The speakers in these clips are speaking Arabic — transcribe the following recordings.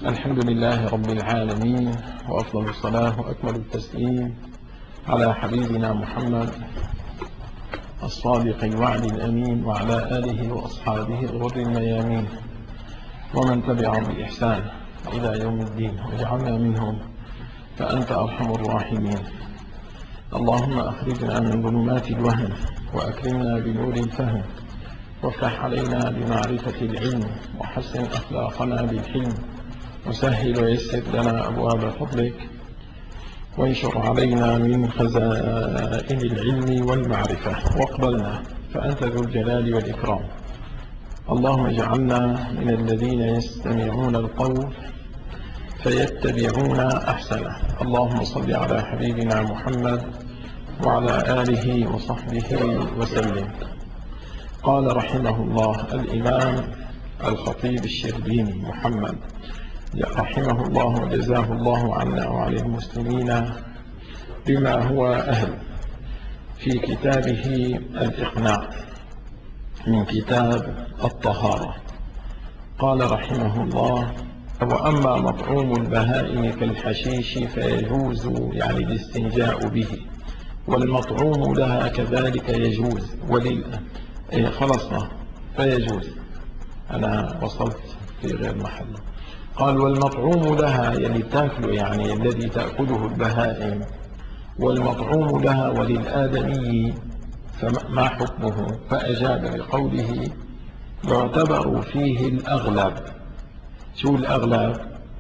الحمد لله رب العالمين، وأفضل الصلاة وأكمل التسليم على حبيبنا محمد الصادق الوعد الأمين، وعلى آله وأصحابه الغر الميامين، ومن تبعهم بإحسان إلى يوم الدين، واجعلنا منهم فأنت أرحم الراحمين. اللهم أخرجنا من ظلمات الوهم، وأكرمنا بنور الفهم، وافتح علينا بمعرفة العلم، وحسن أخلاقنا بالحلم، وسهل ويسر لنا أبواب فضلك، وانشر علينا من خزائن العلم والمعرفة، واقبلنا فأنت ذو الجلال والإكرام. اللهم اجعلنا من الذين يستمعون القول فيتبعون أحسنه. اللهم صل على حبيبنا محمد وعلى آله وصحبه وسلم. قال رحمه الله الإمام الخطيب الشربيني محمد رحمه الله وجزاه الله عنا وعلى المسلمين بما هو أهل، في كتابه الإقناع من كتاب الطهارة. قال رحمه الله: وأما مطعوم البهائم كالحشيش فيجوز الاستنجاء به، والمطعوم لها كذلك يجوز خلصنا فيجوز. أنا وصلت في غير محل. قال: والمطعوم لها تاكل الذي تأكله البهائم، والمطعوم لها وللآدمي فما حكمه؟ فأجاب بقوله: يعتبر فيه الأغلب. شو الأغلب؟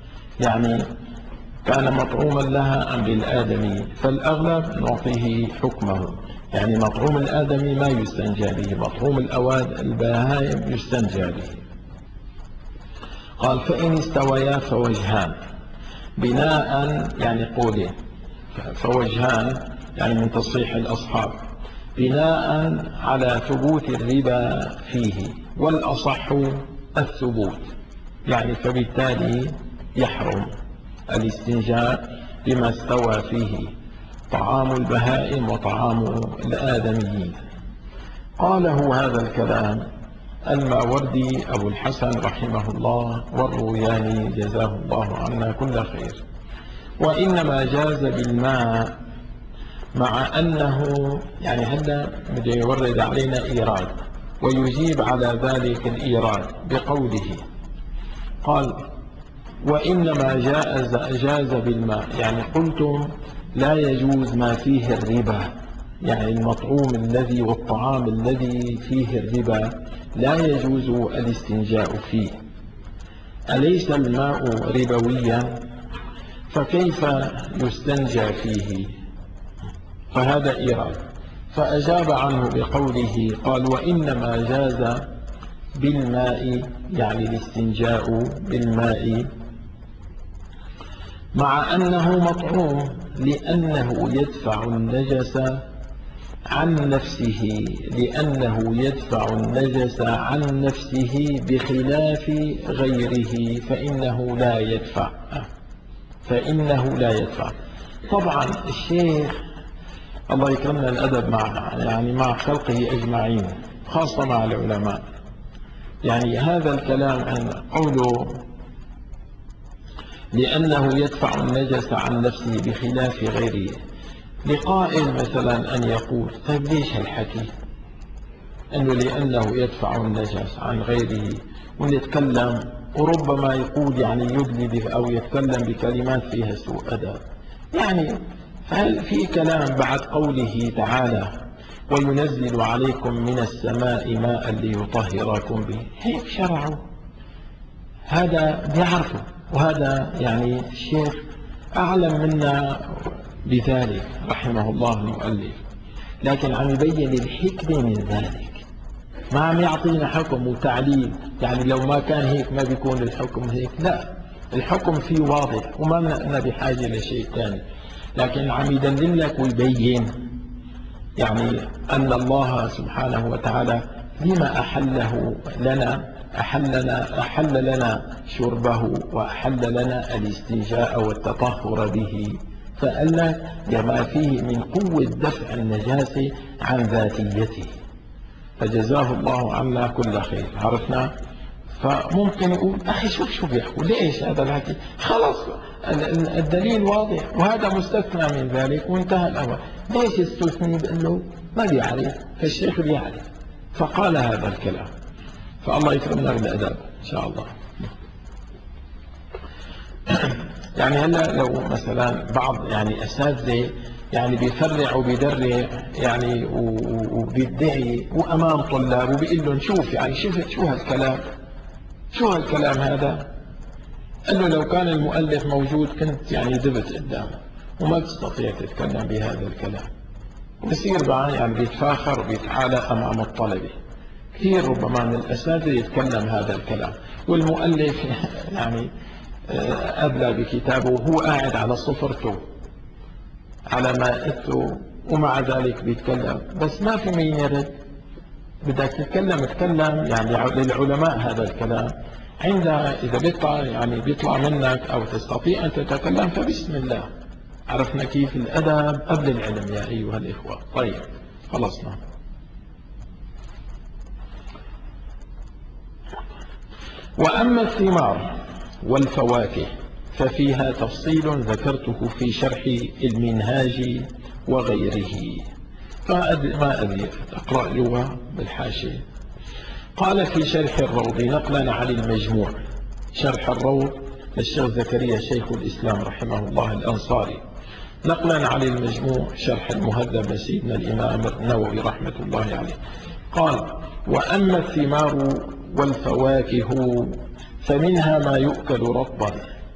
كان مطعوما لها أم للآدمي؟ فالأغلب نعطيه حكمه، مطعوم الآدمي ما يستنجى به، مطعوم البهائم يستنجى به. قال: فإن استويا فوجهان بناء قولين، فوجهان من تصحيح الأصحاب، بناء على ثبوت الربا فيه، والأصح الثبوت، فبالتالي يحرم الاستنجاء بما استوى فيه طعام البهائم وطعام الآدميين. قاله هذا الكلام الماوردي أبو الحسن رحمه الله، والروياني جزاه الله عنا كل خير. وإنما جاز بالماء، مع أنه هذا بده يورد علينا إيراد، ويجيب على ذلك الإيراد بقوله: قال: وإنما جاز بالماء، قلتم لا يجوز ما فيه الربا، المطعوم الذي والطعام الذي فيه الربا لا يجوز الاستنجاء فيه. أليس الماء ربويا؟ فكيف يستنجى فيه؟ فهذا إيراد. فأجاب عنه بقوله: قال: وإنما جاز بالماء، الاستنجاء بالماء، مع أنه مطعوم، لأنه يدفع النجس عن نفسه، بخلاف غيره فإنه لا يدفع. طبعا الشيخ الله يكرمنا الأدب مع خلقه أجمعين، خاصة مع العلماء. هذا الكلام عن قوله لأنه يدفع النجس عن نفسه بخلاف غيره، لقائل مثلا أن يقول: طيب ليش هالحكي أنه لأنه يدفع النجس عن غيره، ونتكلم وربما يقول يدلي أو يتكلم بكلمات فيها سوء أدب. هل في كلام بعد قوله تعالى: وينزل عليكم من السماء ماء ليطهركم به؟ هيك شرعوا، هذا بيعرفه، وهذا الشيخ أعلم منا بذلك رحمه الله المؤلف، لكن عم يبين الحكمة من ذلك، ما عم يعطينا حكم وتعليل. لو ما كان هيك ما بيكون الحكم هيك، لا، الحكم فيه واضح وما لنا بحاجة لشيء ثاني، لكن عم يدلل لك ويبين أن الله سبحانه وتعالى لما أحل لنا شربه، وأحل لنا الاستنجاء والتطهر به، فقال لك لما فيه من قوة دفع النجاسة عن ذاتيته. فجزاه الله عنا كل خير. عرفنا فممكن يقول أخي شو بيحكوا، ليش هذا الحكي؟ خلاص الدليل واضح وهذا مستثنى من ذلك وانتهى الأمر. ليش استثني؟ بأنه ما بيعرف، فالشيخ بيعرف فقال هذا الكلام. فالله يكرمنا بالأداب إن شاء الله. يعني هلا لو مثلا بعض يعني أساتذة يعني بيفرع وبيدرع يعني وبيدعي وأمام طلاب وبيقول لهم شوف يعني شفت شو هالكلام هذا؟ قال له لو كان المؤلف موجود كنت يعني دبت قدامه وما تستطيع تتكلم بهذا الكلام. بصير بقى يعني بيتفاخر وبيتعالى أمام الطلبة. كثير ربما من الأساتذة يتكلم هذا الكلام والمؤلف يعني أبلى بكتابه وهو قاعد على صفرته على مائته ومع ذلك بيتكلم، بس ما في مين يرد. بدك تتكلم يعني للعلماء هذا الكلام عندها إذا بيطلع منك أو تستطيع أن تتكلم فبسم الله. عرفنا كيف الأدب قبل العلم يا أيها الإخوة. طيب خلصنا. وأما الثمار والفواكه ففيها تفصيل ذكرته في شرح المنهاج وغيره، ما أدري أقرأ لغة بالحاشية. قال في شرح الروض نقلا عن المجموع، شرح الروض للشيخ زكريا شيخ الإسلام رحمه الله الأنصاري، نقلا عن المجموع شرح المهذب لسيدنا الإمام النووي رحمة الله عليه. قال وأما الثمار والفواكه فمنها ما يؤكل رطبا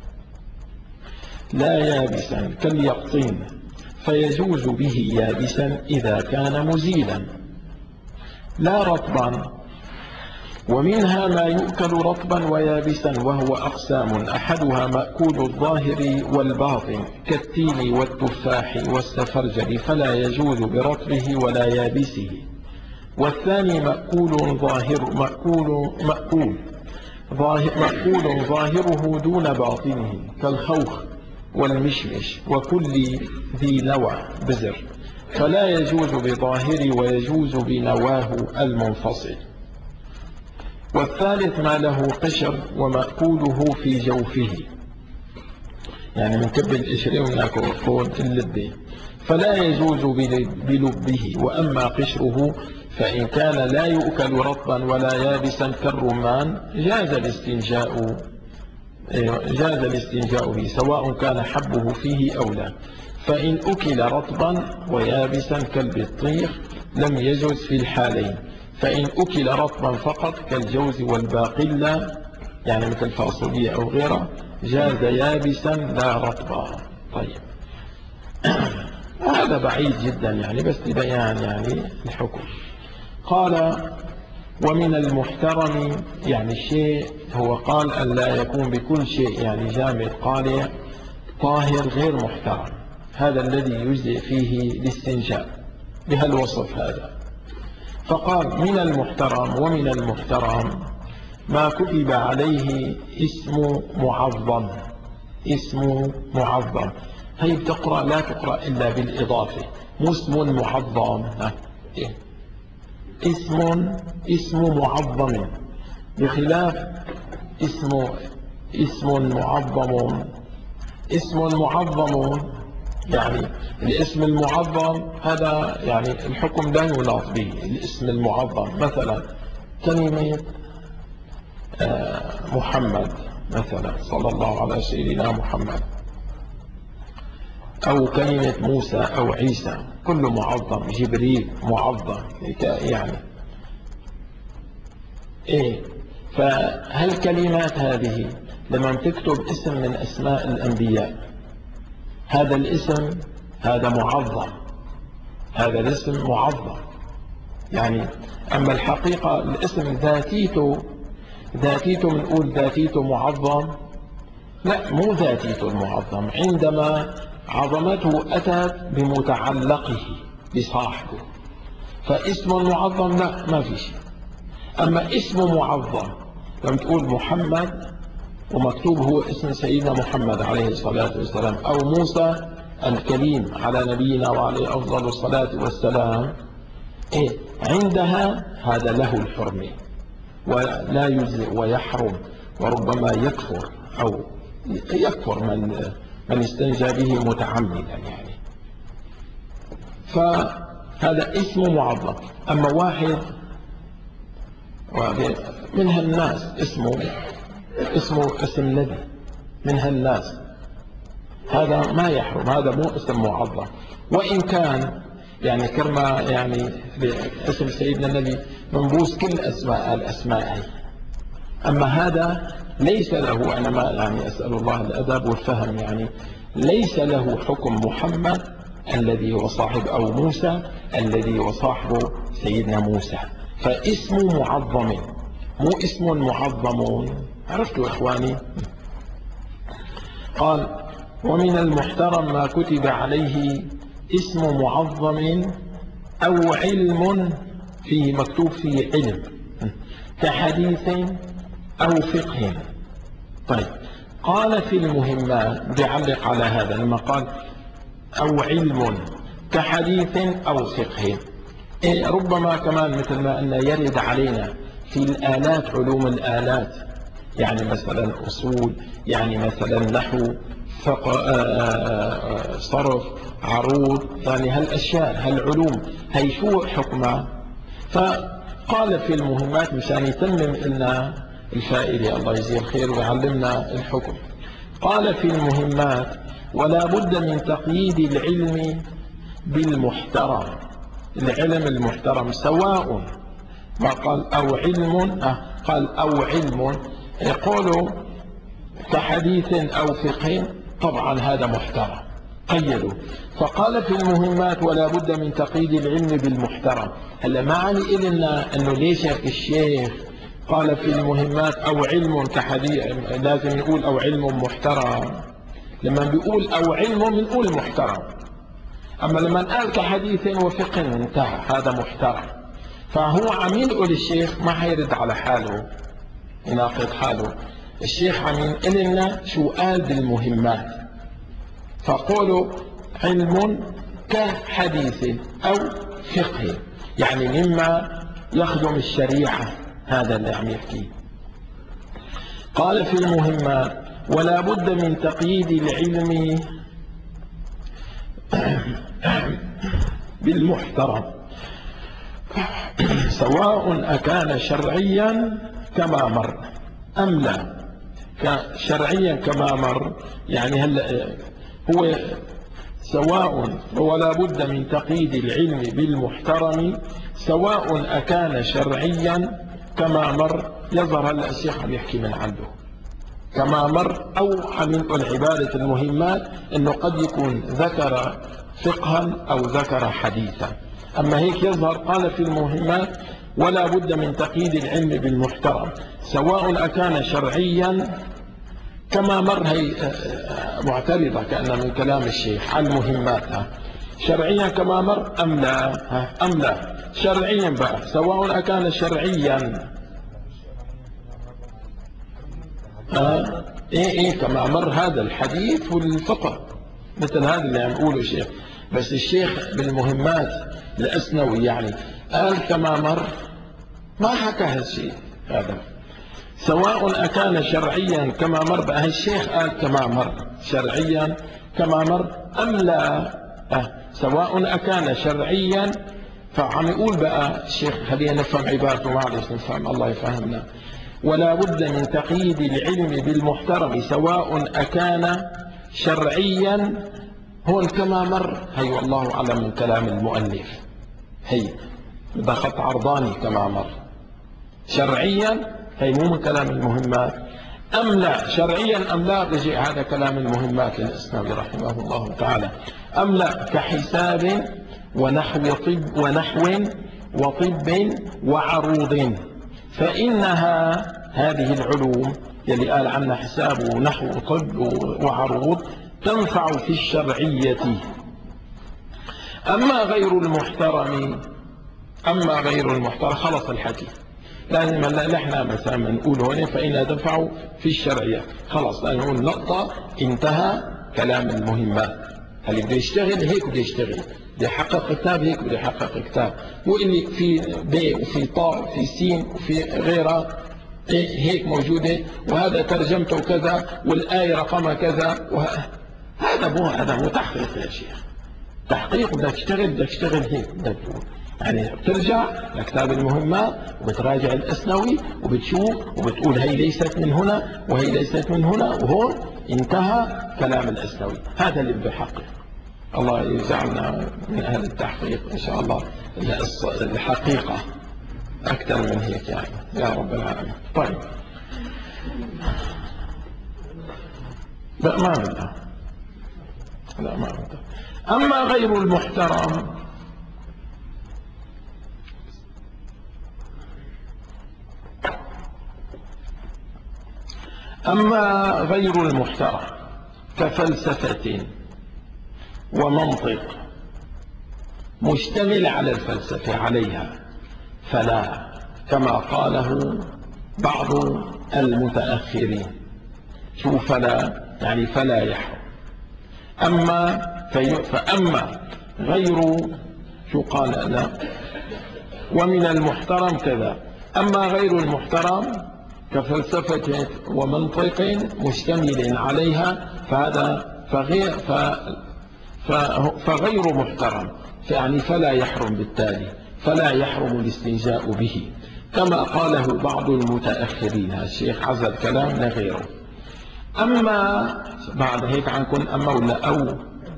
لا يابسا كاليقطين فيجوز به يابسا إذا كان مزيلا لا رطبا. ومنها ما يؤكل رطبا ويابسا وهو أقسام، أحدها مأكول الظاهر والباطن كالتين والتفاح والسفرجل فلا يجوز برطبه ولا يابسه. والثاني مأكول ظاهره دون باطنه كالخوخ والمشمش وكل ذي نوى بزر فلا يجوز بظاهر ويجوز بنواه المنفصل. والثالث ما له قشر ومأكوله في جوفه، يعني من كب القشر وناكل اللبه فلا يجوز بلبه. وأما قشره فإن كان لا يؤكل رطبا ولا يابسا كالرمان جاز الاستنجاء به سواء كان حبه فيه أو لا. فإن أكل رطبا ويابسا كالبطيخ لم يجوز في الحالين. فإن أكل رطبا فقط كالجوز والباقلة يعني مثل الفاصوليا أو غيره جاز يابسا لا رطبا. طيب وهذا بعيد جدا يعني بس لبيان يعني الحكم. قال ومن المحترم يعني الشيء هو قال أن لا يكون بكل شيء يعني جامد قالع طاهر غير محترم، هذا الذي يجزئ فيه الاستنجاء بهالوصف هذا. فقال من المحترم ومن المحترم ما كتب عليه اسم معظم. هي بتقرأ لا تقرأ إلا بالإضافة، مو اسم معظم، اسم معظم بخلاف اسم معظم يعني الاسم المعظم هذا يعني الحكم لا يناط به. الاسم المعظم مثلا كلمة محمد مثلا صلى الله على سيدنا محمد، أو كلمة موسى أو عيسى كله معظم، جبريل معظم يعني فهالكلمات هذه لما تكتب اسم من أسماء الأنبياء هذا الاسم هذا معظم، هذا الاسم معظم يعني. أما الحقيقة الاسم ذاتيته بنقول ذاتيته معظم، لا مو ذاتيته المعظم، عندما عظمته أتت بمتعلقه بصاحبه، فاسم معظم لا ما في شيء. أما اسم معظم لما تقول محمد ومكتوب هو اسم سيدنا محمد عليه الصلاة والسلام، أو موسى الكليم على نبينا وعليه أفضل الصلاة والسلام عندها هذا له الحرمة. ولا يجزئ ويحرم، وربما يكفر أو يكفر من استنجى به متعمدا يعني. فهذا اسم معظم. أما واحد من هالناس اسمه اسم نبي من هالناس، هذا ما يحرم، هذا مو اسم معظم. وإن كان يعني كما يعني اسم سيدنا النبي منبوس كل الأسماء هي. أما هذا ليس له، أنا ما يعني أسأل الله الأدب والفهم، يعني ليس له حكم محمد الذي هو صاحب أو موسى الذي هو صاحب سيدنا موسى، فاسم معظم مو اسم معظم. عرفتوا إخواني؟ قال ومن المحترم ما كتب عليه اسم معظم أو علم فيه مكتوب فيه علم كحديث أو فقه. طيب قال في المهمات بيعلق على هذا لما قال أو علم كحديث أو فقه، ربما كمان مثل ما أن يرد علينا في الآلات علوم الآلات، يعني مثلا أصول، يعني مثلا نحو، صرف، عروض، يعني هالأشياء هالعلوم هي شو حكمها؟ فقال في المهمات مشان يتمم لنا الفائدة الله يجزيه الخير ويعلمنا الحكم. قال في المهمات ولا بد من تقييد العلم بالمحترم. العلم المحترم سواء ما قال أو علم، قال أو علم، يقول كحديث أو فقه، طبعا هذا محترم قيدوا. فقال في المهمات ولا بد من تقييد العلم بالمحترم. هلا ما علي إلنا أنه ليش الشيخ قال في المهمات أو علم كحديث لازم نقول أو علم محترم؟ لما بيقول أو علم بنقول محترم، أما لما قال كحديث وفقه انتهى هذا محترم. فهو عم ينقل الشيخ ما حيرد على حاله يناقض حاله. الشيخ عم ينقل لنا شو قال بالمهمات، فقولوا علم كحديث أو فقه، يعني مما يخدم الشريعة، هذا اللي عم يحكيه. قال في المهمات ولا بد من تقييد العلم بالمحترم سواء أكان شرعيا كما مر أم لا. شرعيا كما مر يعني هلا هو سواء، ولا بد من تقييد العلم بالمحترم سواء أكان شرعيا كما مر. يظهر هلا الشيخ عم يحكي من عنده كما مر، أو عم ينقل عبارة المهمات أنه قد يكون ذكر فقها أو ذكر حديثا. أما هيك يظهر قال في المهمات ولا بد من تقييد العلم بالمحترم سواء أكان شرعيا كما مر. هي معترضة كأن من كلام الشيخ على المهمات، شرعيا كما مر أم لا؟ أم لا شرعيا بقى سواء أكان شرعيا ايه كما مر هذا الحديث والفقه، مثل هذا اللي عم يقوله الشيخ. بس الشيخ بالمهمات الأسنوي يعني قال كما مر، ما حكى هالشيء هذا. سواء أكان شرعيا كما مر، بقى الشيخ قال كما مر شرعيا كما مر أم لا. سواء أكان شرعيا، فعم يقول بقى الشيخ خلينا نفهم عبارته، معلش نفهم الله يفهمنا. ولا بد من تقييد العلم بالمحترم سواء أكان شرعيا، هون كما مر هي والله أعلم من كلام المؤلف، هي ده خط عرضاني كما مر. شرعيا هي مو من كلام المهمات. أم لا شرعيا أم لا رجع هذا كلام المهمات للأسنوي رحمه الله تعالى. أم لا كحساب ونحو وطب وعروض، فإنها هذه العلوم يلي قال عنها حساب ونحو وطب وعروض تنفع في الشرعية. أما غير المحترم خلص الحكي، لازم نحن مثلا نقول هنا فإنها تنفع في الشرعية، خلص لازم نقول نقطة انتهى كلام المهمات. اللي بده يشتغل هيك بده يشتغل، بده يحقق كتاب هيك، بده يحقق كتاب يقول لي في ب وفي طاء وفي سين وفي غيرها هيك موجودة، وهذا ترجمته كذا والآية رقمها كذا، هذا مو تحقيق يا شيخ. تحقيق بدك تشتغل هيك، بدك تقول يعني بترجع لكتاب المهمات وبتراجع الأسنوي وبتشوف وبتقول هي ليست من هنا وهي ليست من هنا، وهون انتهى كلام الأسنوي. هذا اللي بده يحقق. الله يجعلنا من أهل التحقيق إن شاء الله، الحقيقة أكثر من هيك يعني يا رب العالمين. طيب لا ما بدأ، لا ما بدأ. أما غير المحترم كفلسفة ومنطق مشتمل على الفلسفة عليها فلا، كما قاله بعض المتأخرين. شو فلا يعني؟ فلا يحرم. فأما غير، شو قال؟ لا، ومن المحترم كذا. أما غير المحترم كفلسفة ومنطق مشتمل عليها فغير محترم، يعني فلا يحرم، بالتالي فلا يحرم الاستهزاء به، كما قاله بعض المتأخرين. الشيخ عزل كلام لغيره. أما بعد هيك عنكم أما ولا أو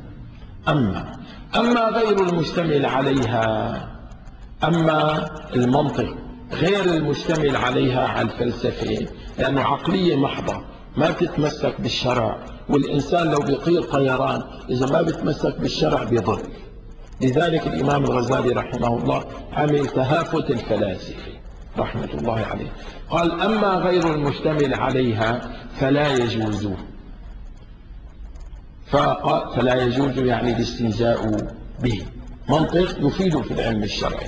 أما غير المشتمل عليها، أما المنطق غير المشتمل عليها على الفلسفة، لأنه عقلية محضة ما تتمسك بالشرع، والإنسان لو بيطير طيران إذا ما بيتمسك بالشرع بيضل. لذلك الإمام الغزالي رحمه الله عمل تهافت الفلاسفة رحمة الله عليه، قال أما غير المشتمل عليها فلا يجوز. فلا يجوز يعني الاستهزاء به. منطق يفيد في العلم الشرعي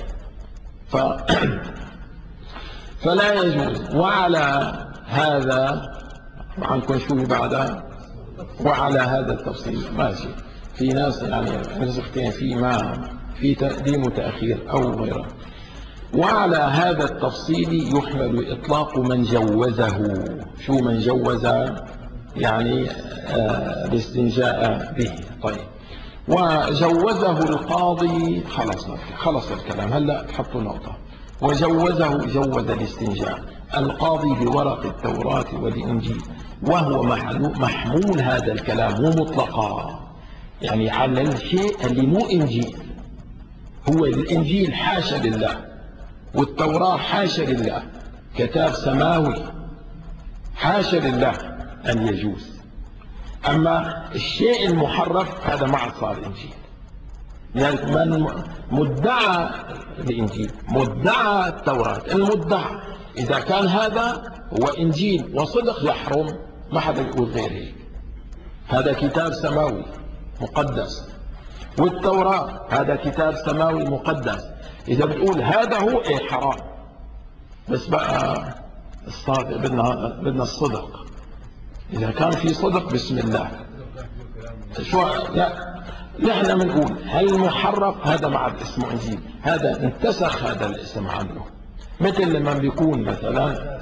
فلا يجوز. وعلى هذا عنكم شو بعدها؟ وعلى هذا التفصيل ماشي. في ناس يعني رزقتين في ما في تقديم وتأخير أو غيره. وعلى هذا التفصيل يحمل إطلاق من جوزه. شو من جوز؟ يعني الاستنجاء به. طيب، وجوزه القاضي، خلص الكلام هلا حطوا نقطة. جوز الاستنجاء القاضي بورق التوراة والإنجيل، وهو محمول هذا الكلام مو مطلقا، يعني على الشيء اللي مو إنجيل. هو الإنجيل حاشا لله، والتوراة حاشا لله، كتاب سماوي حاشا لله أن يجوز. أما الشيء المحرف هذا ما عاد صار إنجيل. يعني من مدعى الإنجيل مدعى التوراة، المدعى إذا كان هذا هو إنجيل وصدق يحرم، ما حدا يقول غير هيك. هذا كتاب سماوي مقدس، والتوراة هذا كتاب سماوي مقدس. إذا بتقول هذا هو إيه حرام. بس بقى الصادق بدنا الصدق. إذا كان في صدق بسم الله. شو لا نحن بنقول هل محرف هذا ما عاد اسمه انجيل، هذا انتسخ هذا الاسم عنه. مثل لما بيكون مثلا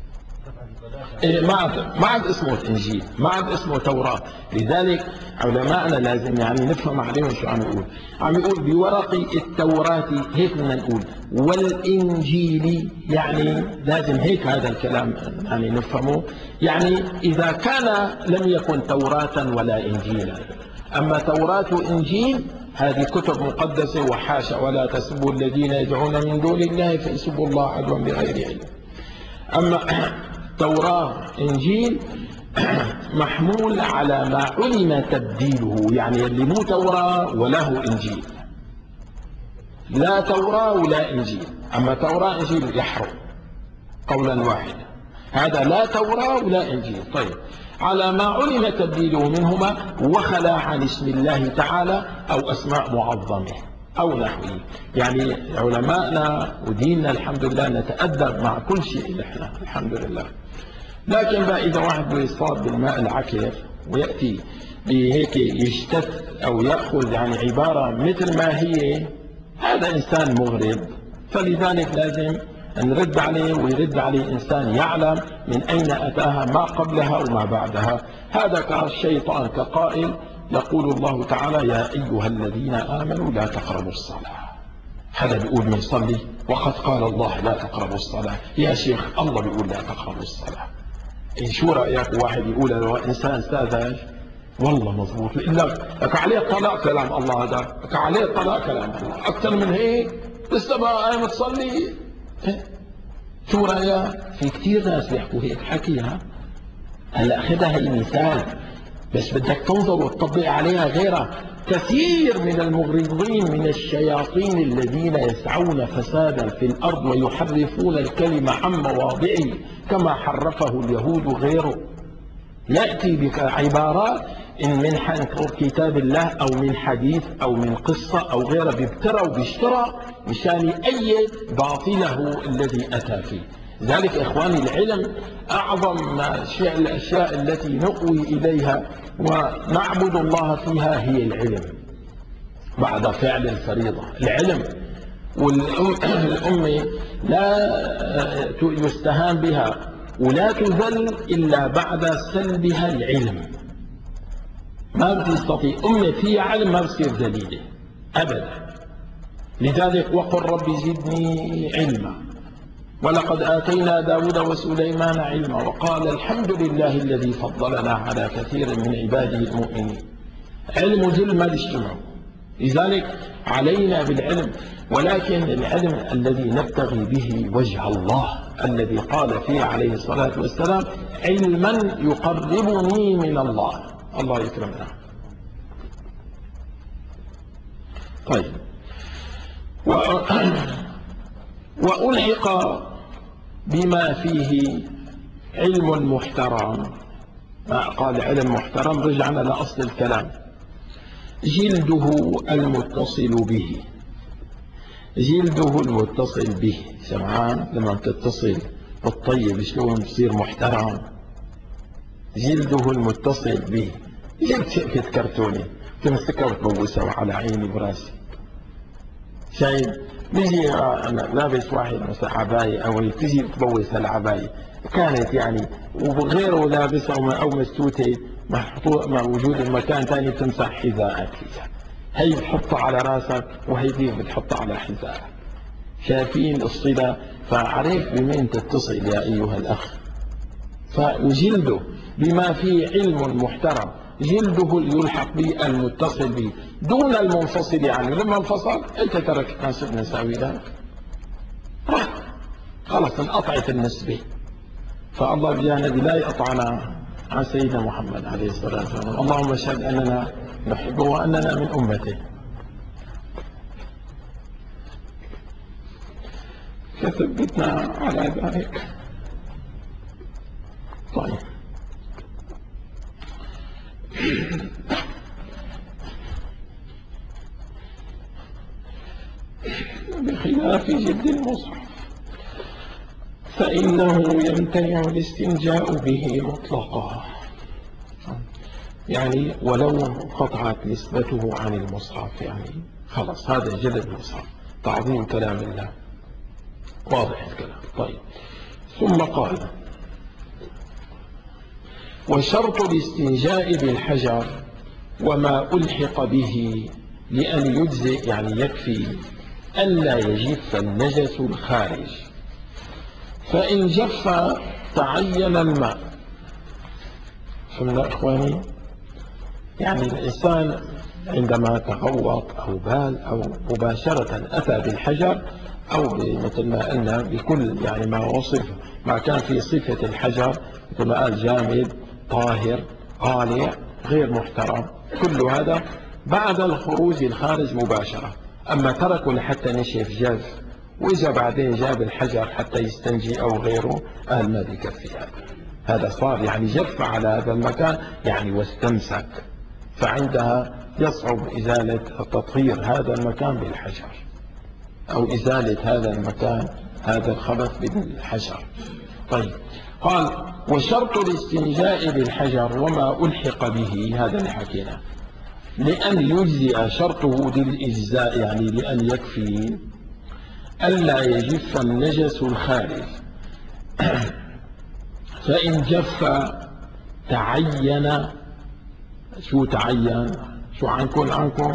ما عاد اسمه انجيل، ما عاد اسمه توراة. لذلك علماءنا لازم يعني نفهم عليهم شو عم يقول بورق التوراة، هيك بدنا نقول، والانجيل، يعني لازم هيك هذا الكلام يعني نفهمه. يعني اذا كان لم يكن توراة ولا انجيلا. أما توراة وإنجيل هذه كتب مقدسة وحاشا، ولا تسبوا الذين يدعون من دون الله فيسبوا الله عدوا بغير علم. أما توراة إنجيل محمول على ما علم تبديله، يعني اللي مو توراة وله إنجيل، لا توراة ولا إنجيل. أما توراة إنجيل يحرم قولا واحدا، هذا لا توراة ولا إنجيل. طيب، على ما علم تبديله منهما وخلا عن اسم الله تعالى أو أسماء معظمه أو نحوه. يعني علماءنا وديننا الحمد لله نتأدب مع كل شيء نحن الحمد لله. لكن بقى إذا واحد بيصطاد بالماء العكر ويأتي بهيك يشتت أو يأخذ يعني عبارة مثل ما هي، هذا إنسان مغرض. فلذلك لازم نرد عليه ويرد عليه إنسان يعلم من أين أتاها، ما قبلها وما بعدها. هذا كالشيطان كقائل يقول الله تعالى: يا أيها الذين آمنوا لا تقربوا الصلاة. هذا بيقول من صلي وقد قال الله لا تقربوا الصلاة. يا شيخ الله بيقول لا تقربوا الصلاة. إيه شو رأيك واحد يقول له إنسان ساذج؟ والله مضبوط، لك عليه الطلاق كلام الله، هذا لك عليه الطلاق كلام الله. أكثر من هيك لسه بقى قايم تصلي؟ شو رأيك؟ في كثير ناس بيحكوا هيك حكيها. هلا أخذها هي مثال، بس بدك تنظر وتطبق عليها غيرها. كثير من المغرضين من الشياطين الذين يسعون فسادا في الأرض ويحرفون الكلمة عن مواضعه كما حرفه اليهود وغيره، يأتي بعبارات إن من كتاب الله أو من حديث أو من قصة أو غيره، بيبترى وبيشترى مشان يأيد باطله الذي أتى فيه. ذلك إخواني العلم أعظم ما الأشياء التي نؤوي إليها ونعبد الله فيها هي العلم بعد فعل الفريضة. العلم والأمة لا يستهان بها ولا تذل إلا بعد سلبها العلم. ما بتستطيع أمة فيها علم ما بصير ذليلة أبدا. لذلك وقل رب زدني علما ولقد آتينا داود وسليمان علما وقال الحمد لله الذي فضلنا على كثير من عباده المؤمنين. علم جل ما يجتمع، لذلك علينا بالعلم، ولكن العلم الذي نبتغي به وجه الله الذي قال فيه عليه الصلاة والسلام: علما يقربني من الله. الله يكرمنا. طيب، وألحق بما فيه علم محترم. قال علم محترم، رجعنا لأصل الكلام: جلده المتصل به. جلده المتصل به، سمعان لما بتتصل بالطيب شلون بصير محترم؟ جلده المتصل به. جبت شقفة كرتوني تمسكها وتبوسها على عيني براسي. شايف بيجي لابس واحد مثلا عباية أو تجي تبوس العباية، كانت يعني وغيره لابسها أو مستوتة موجود المكان ثاني، تمسح حذاءك فيها. هي بتحطها على راسك وهي دي بتحطها على حذائك. شايفين الصلة؟ فعرف بمن تتصل يا أيها الأخ. فجلده بما فيه علم محترم، جلده يلحق به المتصل به دون المنفصل عنه. لما انفصل انت تركت ناس نساوي ذلك، خلص انقطعت النسبة. فالله بجانب لا يقطعنا عن سيدنا محمد عليه الصلاة والسلام. اللهم اشهد أننا نحبه وأننا من أمته. فثبتنا على ذلك. طيب، بخلاف جلد المصحف فإنه يمتنع الاستنجاء به مطلقا، يعني ولو قطعت نسبته عن المصحف، يعني خلاص هذا جلد المصحف تعظيم كلام الله. واضح الكلام. طيب، ثم قال: وشرط الاستنجاء بالحجر وما ألحق به لأن يجزئ، يعني يكفي ألا يجف النجس الخارج. فإن جف تعين الماء. فهمنا إخواني؟ يعني الإنسان عندما تغوط أو بال أو مباشرة أتى بالحجر أو مثل ما قلنا بكل يعني ما وصف ما كان في صفة الحجر، مثل ما قال جامد طاهر قالع غير محترم، كل هذا بعد الخروج الخارج مباشرة. أما تركوا لحتى نشف جاف، وإذا بعدين جاب الحجر حتى يستنجي أو غيره، قال ما بيكفي هذا صار يعني جف على هذا المكان يعني واستمسك، فعندها يصعب إزالة تطهير هذا المكان بالحجر أو إزالة هذا المكان هذا الخبث بالحجر. طيب، قال: وشرط الاستنجاء بالحجر وما ألحق به هذا اللي حكينا لأن يجزئ شرطه للإجزاء، يعني لأن يكفي ألا يجف النجس الخارج. فإن جف تعين. شو تعين؟ شو عنكم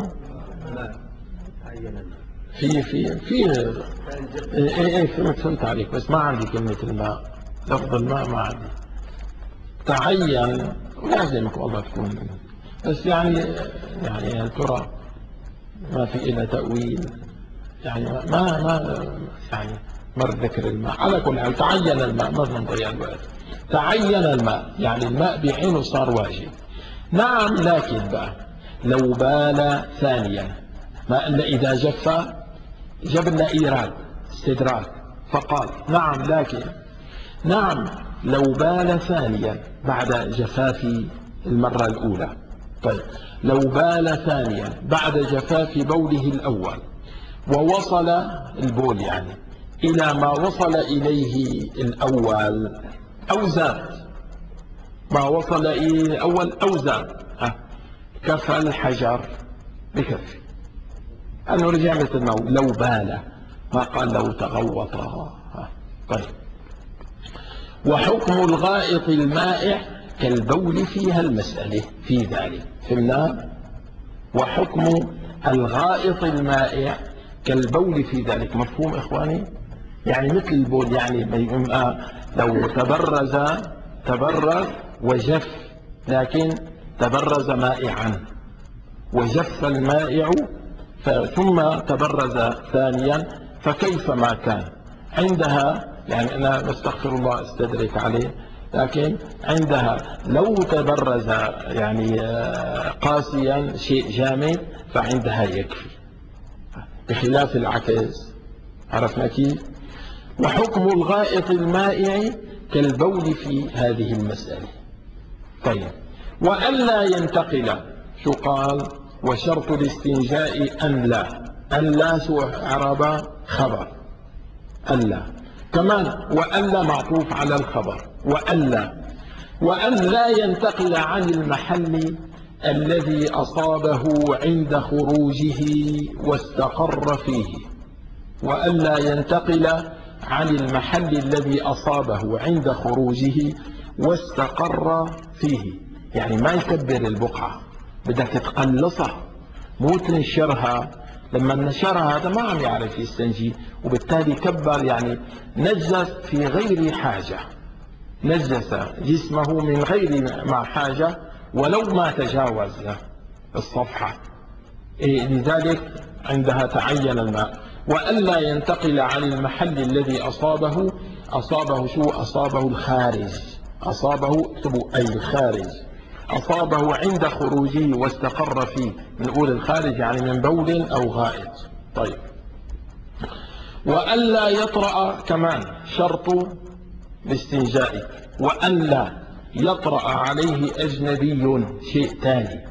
في ايه فهمت عليك، بس ما عندي كلمة الماء، لفظ الماء ما عندي. تعين لازمك والله تكون، بس يعني هل ترى ما في إلا تأويل؟ يعني ما يعني مر ذكر الماء. على كل حال تعين الماء، ما بدنا نضيع الوقت. تعين الماء يعني الماء بعينه صار واجب. نعم، لكن بقى لو بال ثانيا، ما أن إذا جف جبنا إيراد استدراك فقال نعم لو بال ثانيا بعد جفاف المرة الأولى. طيب لو بال ثانيا بعد جفاف بوله الأول ووصل البول يعني إلى ما وصل إليه الأول أو زاد، ما وصل إليه الأول أو زاد كفى الحجر بكفي. أنه رجع مثل ما لو بال، ما قال لو تغوط. طيب وحكم الغائط المائع كالبول فيها المسألة في ذلك في الماء. وحكم الغائط المائع كالبول في ذلك. مفهوم إخواني؟ يعني مثل البول، يعني لو تبرز وجف، لكن تبرز مائعا وجف المائع ثم تبرز ثانيا، فكيف ما كان عندها، يعني أنا بستغفر الله استدرك عليه، لكن عندها لو تبرز يعني قاسيا شيء جامد فعندها يكفي، بخلاف العكس. عرفنا كيف؟ وحكم الغائط المائع كالبول في هذه المسألة. طيب وألا ينتقل. شو قال؟ وشرط الاستنجاء أن لا سوء عربة خبر ألا كمان، وألا معطوف على الخبر، وأن لا ينتقل عن المحل الذي أصابه عند خروجه واستقر فيه. وألا ينتقل عن المحل الذي أصابه عند خروجه واستقر فيه، يعني ما يكبر البقعة، بدك تقلصها مو تنشرها. لما نشرها هذا ما عم يعرف يستنجي، وبالتالي كبر، يعني نجس في غير حاجة، نجس جسمه من غير مع حاجة ولو ما تجاوز الصفحة. لذلك عندها تعين الماء. وألا ينتقل عن المحل الذي أصابه شو؟ أصابه الخارج، أي الخارج أصابه عند خروجه واستقر فيه. نقول الخارج يعني من بول أو غائط. طيب وألا يطرأ كمان شرط الاستنجاء، وألا يطرأ عليه أجنبي شيء ثاني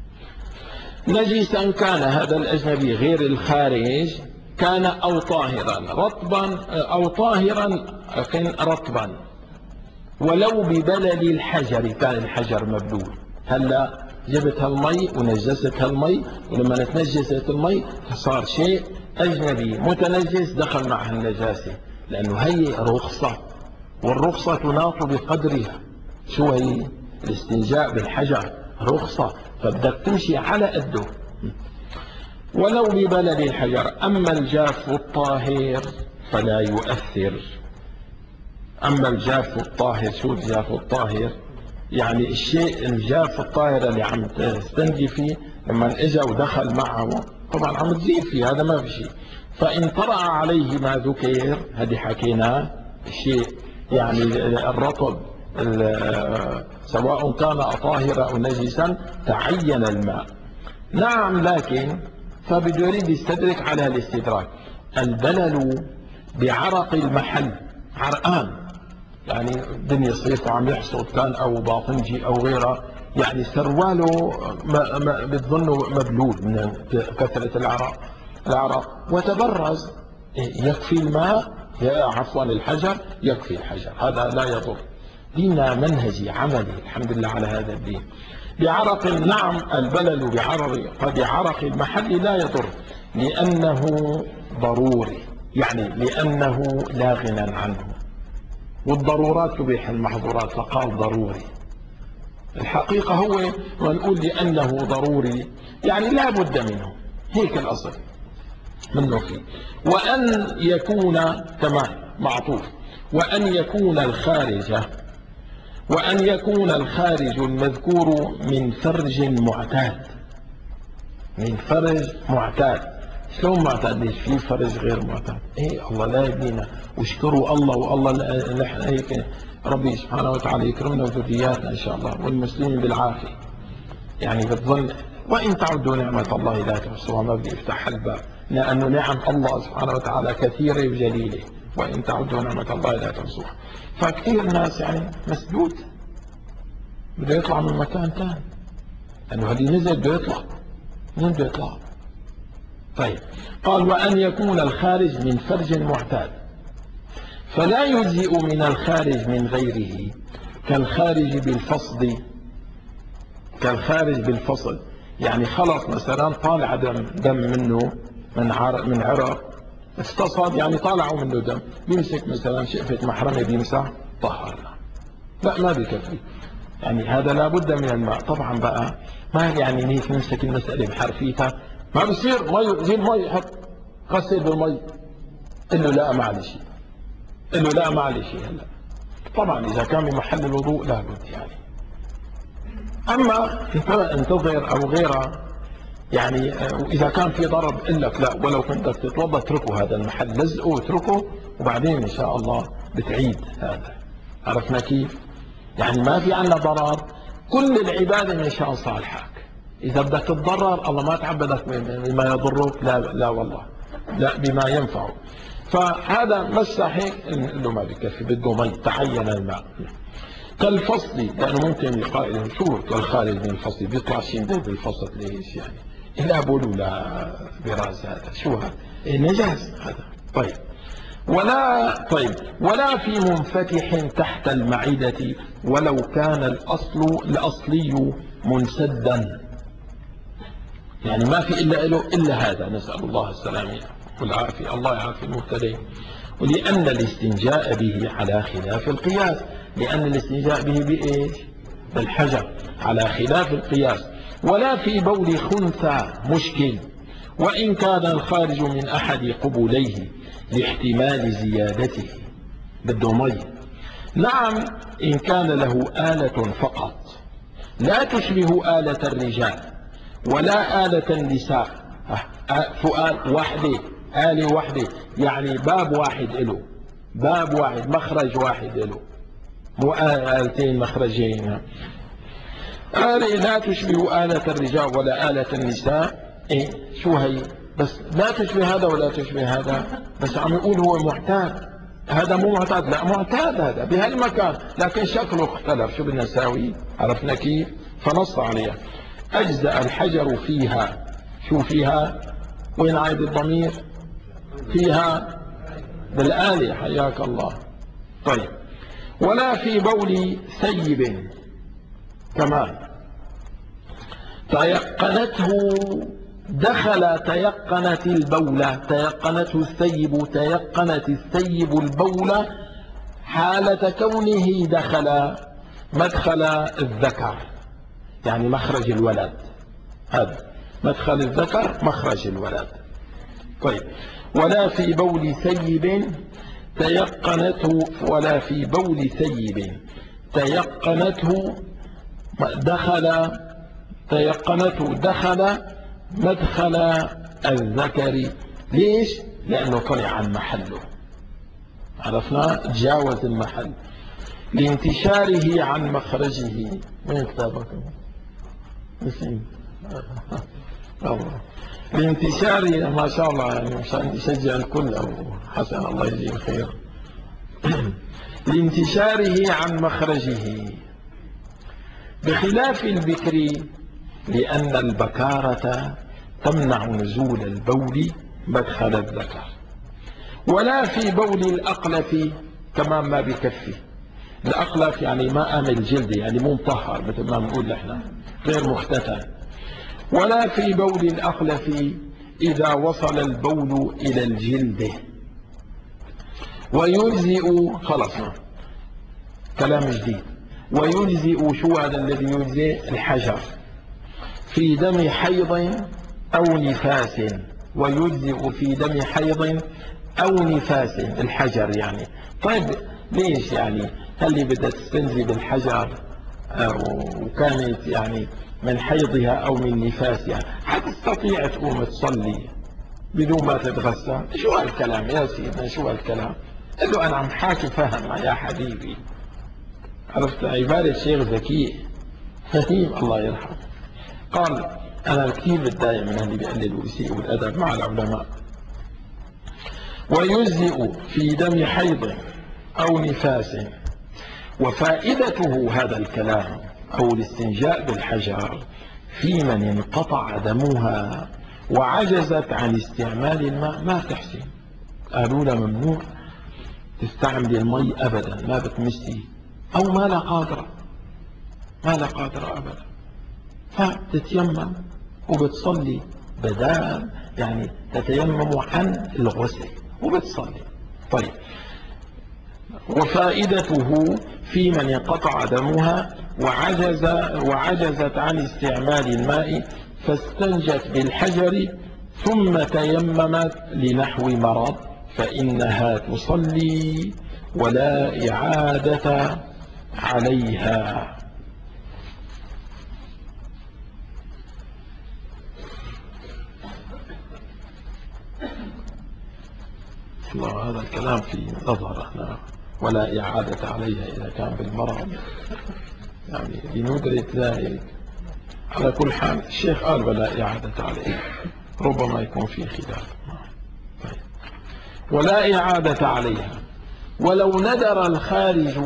نجسا كان هذا الأجنبي غير الخارج، كان أو طاهرا رطبا أو طاهرا رطبا، ولو ببلل الحجر، كان الحجر مبلول. هلا جبت هالمي ونجست هالمي، ولما تنجست المي صار شيء أجنبي متنجس دخل معها النجاسة، لأنه هي رخصة، والرخصة تناط بقدرها. شو هي؟ الاستنجاء بالحجر رخصة، فبدك تمشي على قده ولو ببلل الحجر. أما الجاف الطاهر فلا يؤثر. أما الجاف الطاهر، شو الجاف الطاهر؟ يعني الشيء الجاف الطاهر اللي عم تستنجي فيه لما اجى ودخل معه طبعا عم تزيد فيه، هذا ما في شيء. فإن طرأ عليه ما ذكر، هذه حكيناه، الشيء يعني الرطب سواء كان طاهرا أو نجسا تعين الماء. نعم، لكن فبده يريد يستدرك على الاستدراك. البلل بعرق المحل، عرقان، يعني الدنيا صيف وعم يحصد كان أو باطنجي أو غيره، يعني سرواله بتظنه مبلول من كثرة العرق وتبرز، يكفي الماء، عفوا الحجر، يكفي الحجر، هذا لا يضر. ديننا منهجي عملي الحمد لله على هذا الدين. بعرق، نعم البلل بعرق المحل لا يضر لأنه ضروري، يعني لأنه لا غنى عنه، والضرورات تبيح المحظورات فقال ضروري. الحقيقة هو ونقول لأنه ضروري يعني لا بد منه، هيك الأصل منه فيه. وأن يكون كمان معطوف، وأن يكون الخارج المذكور من فرج معتاد. من فرج معتاد، شلون معتاد؟ ليش في فرج غير معتاد؟ ايه الله لا يبنينا، واشكروا الله، والله هيك ربي سبحانه وتعالى يكرمنا وذرياتنا ان شاء الله والمسلمين بالعافيه. يعني بتظن وان تعدوا نعمه الله لا تحصوها، ما بدي افتح الباب، لانه نعم الله سبحانه وتعالى كثيره وجليله، وان تعدوا نعمه الله لا تحصوها. فكثير ناس يعني مسدود بده يطلع من مكان ثاني، لانه هذه نزل بده يطلع، من بده يطلع؟ طيب قال وأن يكون الخارج من فرج معتاد، فلا يجزئ من الخارج من غيره كالخارج بالفصل. يعني خلص مثلا طالع دم منه من عرق استصد، يعني طالعوا منه دم، بيمسك مثلا شقفة محرمة بيمسح طهرنا، لا ما بكفي، يعني هذا لابد من الماء. طبعا بقى ما يعني هيك نمسك المسألة بحرفيتها، ما بصير مي زي المي حط غسل بالمي، قل له لا معلش، قل له لا معلش. هلا طبعا اذا كان بمحل الوضوء لابد يعني، اما انتظر او غيره يعني، واذا كان في ضرر قل لك لا، ولو كنت تتوضا اتركه هذا المحل، لزقه واتركه، وبعدين ان شاء الله بتعيد هذا. عرفنا كيف؟ يعني ما في عنا ضرر، كل العباده من شاء صالحك. إذا بدك تتضرر الله ما تعبدك بما يضرك، لا والله، لا بما ينفعك. فهذا مسح هيك نقول له ما بكفي، بده مي، تعين الماء. كالفصل، لأنه ممكن القائل شو كالخارج من الفصل، بيطلع شيء ضد الفصل، ليش يعني؟ لا بول ولا براز، هذا شو هذا؟ نجاس هذا. طيب ولا في منفتح تحت المعدة ولو كان الأصلي منسدا، يعني ما في إلا هذا، نسأل الله السلامة والعافية، الله يعافي المبتلين. ولأن الاستنجاء به على خلاف القياس، لأن الاستنجاء به بإيش؟ بالحجر، على خلاف القياس. ولا في بول خنثى مشكل وإن كان الخارج من أحد قبوليه لاحتمال زيادته، بده مي. نعم إن كان له آلة فقط لا تشبه آلة الرجال ولا آلة النساء، سؤال وحده، آلة وحده، يعني باب واحد له، باب واحد، مخرج واحد له، مو آلتين مخرجين. آلة لا تشبه آلة الرجال ولا آلة النساء. إيه شو هي؟ بس لا تشبه هذا ولا تشبه هذا، بس عم يقول هو معتاد، هذا مو معتاد، لا معتاد هذا بهالمكان، لكن شكله اختلف، شو بدنا نساوي؟ عرفنا كيف؟ فنص عليها. أجزأ الحجر فيها، شو فيها؟ وين عايد الضمير؟ فيها بالآلة، حياك الله. طيب ولا في بول سيب كمان تيقنته دخل، تيقنت البولة، تيقنته السيب، تيقنت السيب البولة حالة كونه دخل مدخل الذكر، يعني مخرج الولد، هذا مدخل الذكر مخرج الولد. طيب ولا في بول سيب تيقنته، ولا في بول سيب تيقنته دخل، تيقنته دخل مدخل الذكر. ليش؟ لأنه طلع عن محله، عرفنا، تجاوز المحل لانتشاره عن مخرجه. وين كتابك؟ نسيت الله. لانتشاره، ما شاء الله، يعني مشان يشجع الكل، أو حسن الله يجزيه الخير. لانتشاره عن مخرجه بخلاف البكر، لأن البكارة تمنع نزول البول مدخل الذكر. ولا في بول الأقلف كمان ما بكفي، الأقلف يعني ماء من الجلد، يعني مو مطهر مثل ما بنقول نحن، غير مختتن. ولا في بول الأقلف إذا وصل البول إلى الجلد. ويجزئ، خلص كلام جديد، ويجزئ، شو هذا الذي يجزئ؟ الحجر في دم حيض أو نفاس. ويجزئ في دم حيض أو نفاس الحجر يعني. طيب ليش يعني؟ هل اللي بدها تستنزي بالحجر وكانت يعني من حيضها أو من نفاسها حتستطيع تقوم تصلي بدون ما تتغسل؟ شو هالكلام يا سيدنا؟ شو هالكلام؟ قال له أنا عم حاكي فهم يا حبيبي. عرفت؟ عبارة شيخ ذكي فهيم الله يرحمه. قال أنا كثير بتضايق من اللي بيقللوا ويسيئوا الأدب مع العلماء. ويجزئ في دم حيض أو نفاس. وفائدته هذا الكلام أو الاستنجاء بالحجر في من انقطع دمها وعجزت عن استعمال الماء. ما تحسن، قالوا له ممنوع تستعمل المي أبدا، ما بتمسي، أو ما لا قادرة، ما لا قادرة أبدا، فتتيمم وبتصلي بدال يعني تتيمم عن الغسل وبتصلي. طيب، وفائدته في من انقطع دمها وعجزت عن استعمال الماء فاستنجت بالحجر ثم تيممت لنحو مرض فإنها تصلي ولا إعادة عليها. الله، هذا الكلام في نظر هنا، ولا إعادة عليها إذا كان بالمرض، يعني لندرك ذلك. على كل حال الشيخ قال ولا إعادة عليها، ربما يكون في خلاف. طيب. ولا إعادة عليها ولو ندر الخارج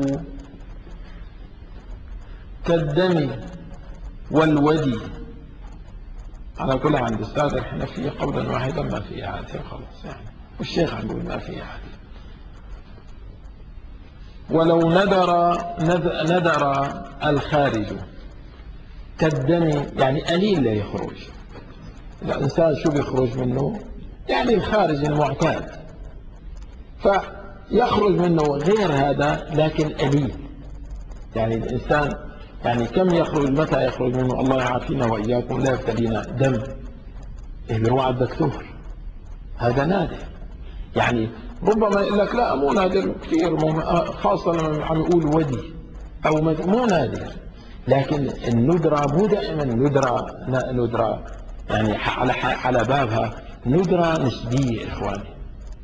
كالدم والودي. على كل عند السادة الحنفية قولا واحدا ما في إعادة، خلاص يعني، والشيخ عم يقول ما في إعادة. ولو ندر الخارج كالدم، يعني قليل لا يخرج. الإنسان شو بيخرج منه؟ يعني الخارج المعتاد، فيخرج منه غير هذا لكن قليل. يعني الإنسان يعني كم يخرج، متى يخرج منه؟ الله يعافينا وإياكم، لا يفتدينا دم بروعة الدكتور، هذا نادر. يعني ربما يقول لك لا مو نادر كثير، خاصة لما عم يقول ودي أو مو نادر. لكن الندرة مو دائما ندرة يعني على بابها ندرة نسبية إخواني،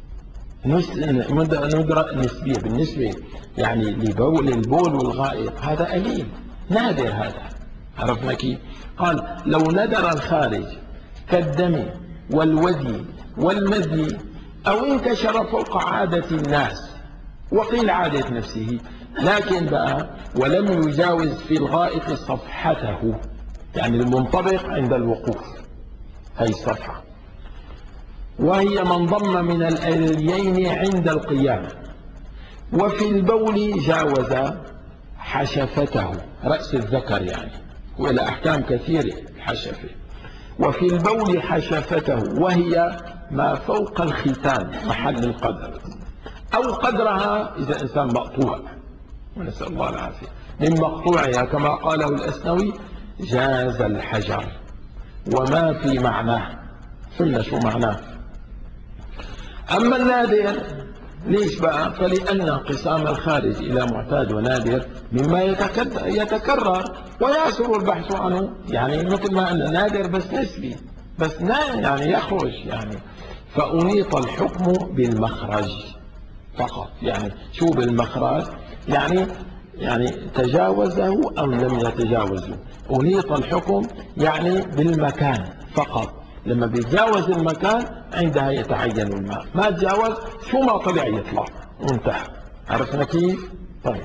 ندرة نسبية بالنسبة يعني للبول والغائط، هذا قليل نادر هذا. عرفنا كيف؟ قال لو ندر الخارج كالدم والودي والمذي أو انتشر فوق عادة الناس وقيل عادة نفسه، لكن بقى ولم يجاوز في الغائط صفحته، يعني المنطبق عند الوقوف هي الصفحة، وهي من ضم من الأليين عند القيام. وفي البول جاوز حشفته، رأس الذكر يعني، وإلى أحكام كثيرة الحشفة. وفي البول حشفته وهي ما فوق الختان محل القدر أو قدرها إذا إنسان مقطوع، ونسأل الله العافية، من مقطوعها كما قاله الأسنوي جاز الحجر وما في معناه. قلنا شو معناه. أما النادر ليش بقى؟ فلأن انقسام الخارج إلى معتاد ونادر مما يتكرر ويعسر البحث عنه، يعني مثل ما أن نادر بس نسبي، بس يعني يخرج يعني. فأنيط الحكم بالمخرج فقط. يعني شو بالمخرج؟ يعني تجاوزه أم لم يتجاوزه. أنيط الحكم يعني بالمكان فقط، لما بيتجاوز المكان عندها يتعين الماء، ما تجاوز شو ما طلع يطلع وانتهى. عرفنا كيف؟ طيب.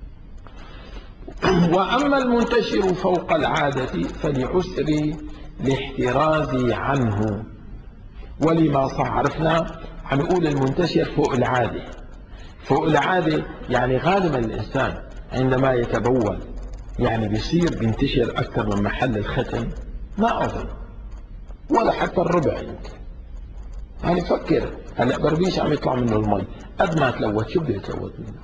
وأما المنتشر فوق العادة فلعسر الاحتراز عنه ولما صح. عرفنا هنقول المنتشر فوق العادة. فوق العادة يعني غالبا الإنسان عندما يتبول يعني بينتشر أكثر من محل الختن؟ ما أظن، ولا حتى الربع يمكن. يعني فكر، هلا بربيش عم يطلع منه المي، قد ما تلوث شو بده يتلوث منه؟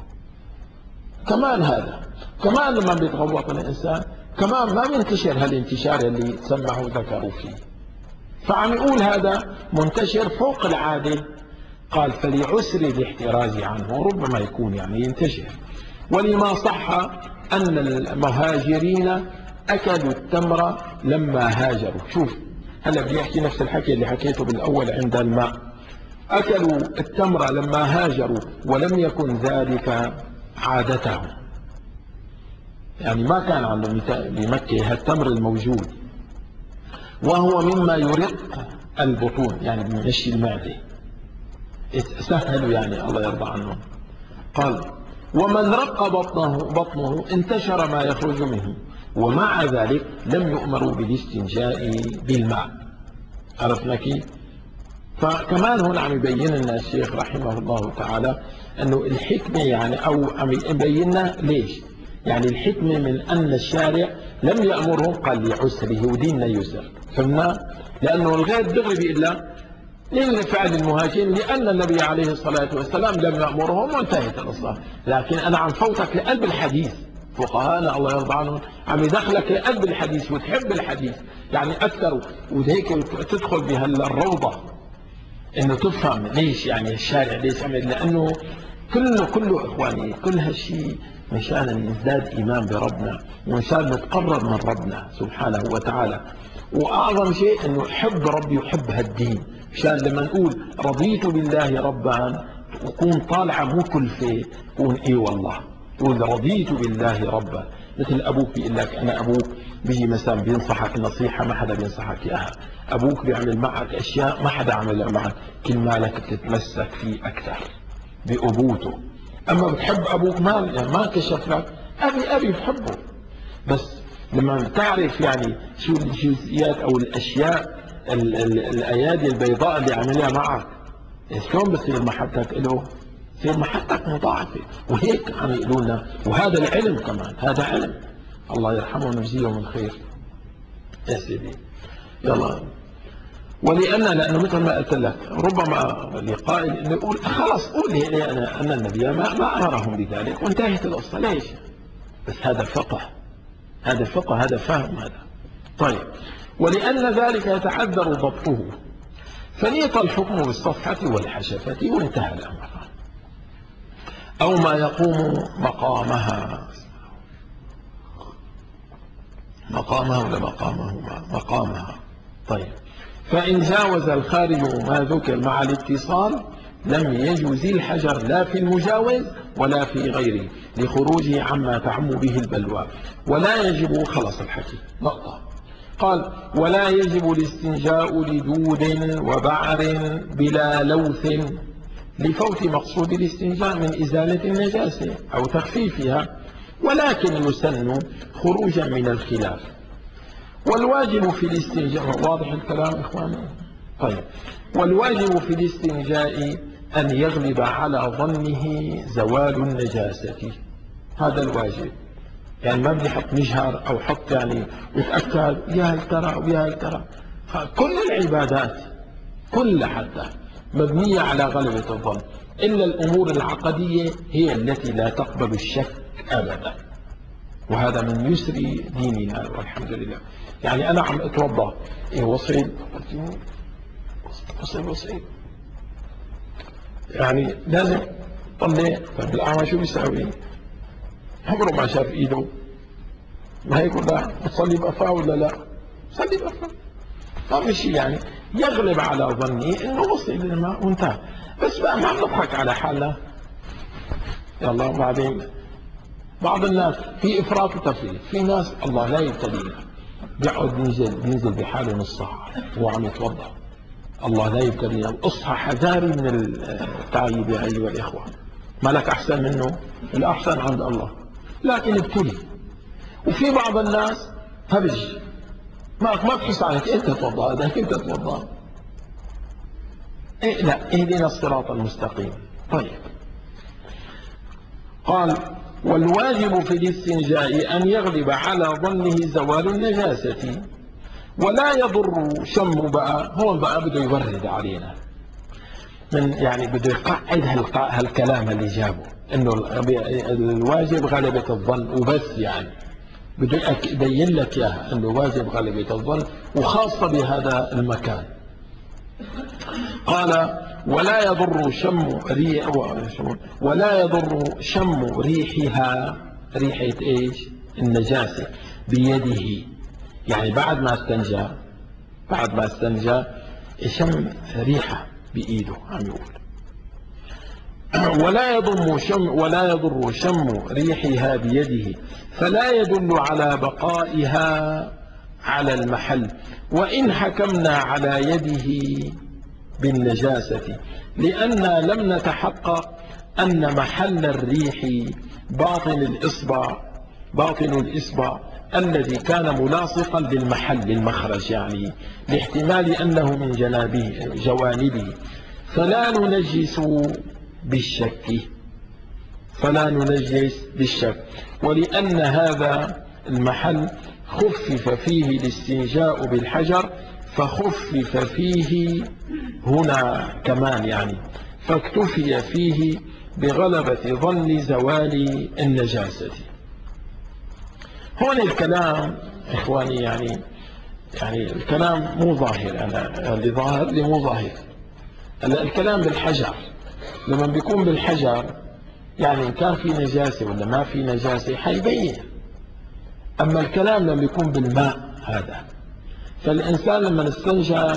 كمان هذا كمان لما بيتغوط الإنسان كمان ما بينتشر هالانتشار اللي سمعوا ذكروا فيه. فعم يقول هذا منتشر فوق العادة. قال فلعسر الاحتراز عنه، ربما يكون يعني ينتشر. ولما صح أن المهاجرين أكلوا التمر لما هاجروا. شوف هلا بيحكي نفس الحكي اللي حكيته بالأول عند الماء. أكلوا التمر لما هاجروا ولم يكن ذلك عادتهم، يعني ما كان عندهم بمكة هالتمر الموجود، وهو مما يرق البطون، يعني بيمشي المعدة، سهلوا يعني الله يرضى عنهم. قال ومن رق بطنه انتشر ما يخرج منه، ومع ذلك لم يؤمروا بالاستنجاء بالماء. عرفنا كيف؟ فكمان هنا عم يبين لنا الشيخ رحمه الله تعالى أنه الحكمة يعني، أو عم يبين لنا ليش، يعني الحكمة من أن الشارع لم يأمرهم، قال لعسره وديننا يسر. فهمنا؟ لأنه الغير دغري بيقول لك لأن فعل المهاجرين لأن النبي عليه الصلاة والسلام لم يأمرهم وانتهت القصة. لكن أنا عم فوتك لقلب الحديث، فقهاءنا الله يرضى عنهم عم يدخلك لقلب الحديث وتحب الحديث يعني أكثر، وهيك تدخل بهالروضة انه تفهم ليش يعني الشارع ليش عمل. لانه كله اخواني كل هالشيء مشان نزداد ايمان بربنا ومشان نتقرب من ربنا سبحانه وتعالى. واعظم شيء انه حب ربي وحب هالدين، مشان لما نقول رضيت بالله ربا وكون طالعه مو كلفه، كون اي والله تقول رضيت بالله ربا. مثل ابوك بيقول لك انا ابوك، بيجي مثلا بينصحك نصيحه ما حدا بينصحك اياها، ابوك بيعمل معك اشياء ما حدا عملها معك، كل مالك بتتمسك فيه اكثر بابوته. اما بتحب ابوك ما كشف لك، ابي بحبه، بس لما تعرف يعني شو الجزئيات او الاشياء الايادي البيضاء اللي عملها معك، شلون بصير محبتك له؟ تصير محبتك مضاعفه. وهيك عم يقولوا لنا، وهذا العلم كمان، هذا علم، الله يرحمه ويجزيهم الخير. يا سيدي يلا. لأنه مثل ما قلت لك ربما لقائل انه يقول خلص قول لي أنا أن النبي ما أمرهم بذلك وانتهت القصة. ليش؟ بس هذا فقه، هذا فقه، هذا فهم هذا. طيب ولأن ذلك يتعذر ضبطه فنيط الحكم بالصفحة والحشفة وانتهى الأمر، أو ما يقوم مقامها ولا مقامها. طيب فإن جاوز الخارج ما ذكر مع الاتصال لم يجوز الحجر لا في المجاوز ولا في غيره لخروجه عما تعم به البلوى، ولا يجب، خلص الحكي نقطة. قال ولا يجب الاستنجاء لدود وبعر بلا لوث لفوت مقصود الاستنجاء من إزالة النجاسة أو تخفيفها، ولكن يسن خروجا من الخلاف. والواجب في الاستنجاء، واضح الكلام إخواني؟ طيب والواجب في الاستنجاء أن يغلب على ظنه زوال النجاسة، هذا الواجب. يعني ما بدي حط مجهر أو حط يعني وتأكد يا هل ترى ويا هل ترى. كل العبادات كلها حتى مبنية على غلبة الظن، إلا الأمور العقدية هي التي لا تقبل الشك أبدا، وهذا من يسر ديننا والحمد لله. يعني أنا عم أتوضأ وصيب يعني لازم طلع. طيب الأعمى شو بيساوي؟ عمره ما شاف إيده، ما هيقول لا بتصلي بقفاه ولا لا؟ صلي بقفاه. ما شيء يعني يغلب على ظني انه وصل للماء وانتهى. بس بقى ما نضحك على حالنا. يلا بعدين بعض الناس في افراط وتفريط، في ناس الله لا يبتلينا بيقعد بينزل بحاله نص ساعه وهو عم يتوضا، الله لا يبتلينا. اصحى حذاري من التعيب يا ايها الاخوه، ما لك احسن منه، الاحسن عند الله، لكن ابتلي. وفي بعض الناس هبج ما تحس عليك انت توضا، هذاك انت توضا. لا اهدنا الصراط المستقيم. طيب قال والواجب في الاستنجاء أن يغلب على ظنه زوال النجاسة. ولا يضر شم بقى، هون بقى بده يورد علينا من يعني بده يقعد هالكلام اللي جابه انه الواجب غلبة الظن وبس، يعني بده يبين لك اياها انه واجب غلبة الظن وخاصة بهذا المكان. قال ولا يضر شم ريحها، ريحة ايش؟ النجاسة بيده، يعني بعد ما استنجى يشم ريحة بإيده عم يقول. ولا يضر شم ريحها بيده، فلا يدل على بقائها على المحل، وإن حكمنا على يده بالنجاسة، لأننا لم نتحقق أن محل الريح باطن الإصبع الذي كان ملاصقا للمحل المخرج، يعني لاحتمال أنه من جوانبه، فلا ننجس بالشك. ولأن هذا المحل خفف فيه الاستنجاء بالحجر، فخفف فيه هنا كمان، يعني فاكتفي فيه بغلبة ظن زوال النجاسة. هون الكلام إخواني يعني الكلام مو ظاهر، أنا اللي ظاهر لي مو ظاهر. الكلام بالحجر لما بيكون بالحجر يعني إن كان في نجاسة ولا ما في نجاسة حيبين. أما الكلام لما بيكون بالماء هذا، فالإنسان لما استنجى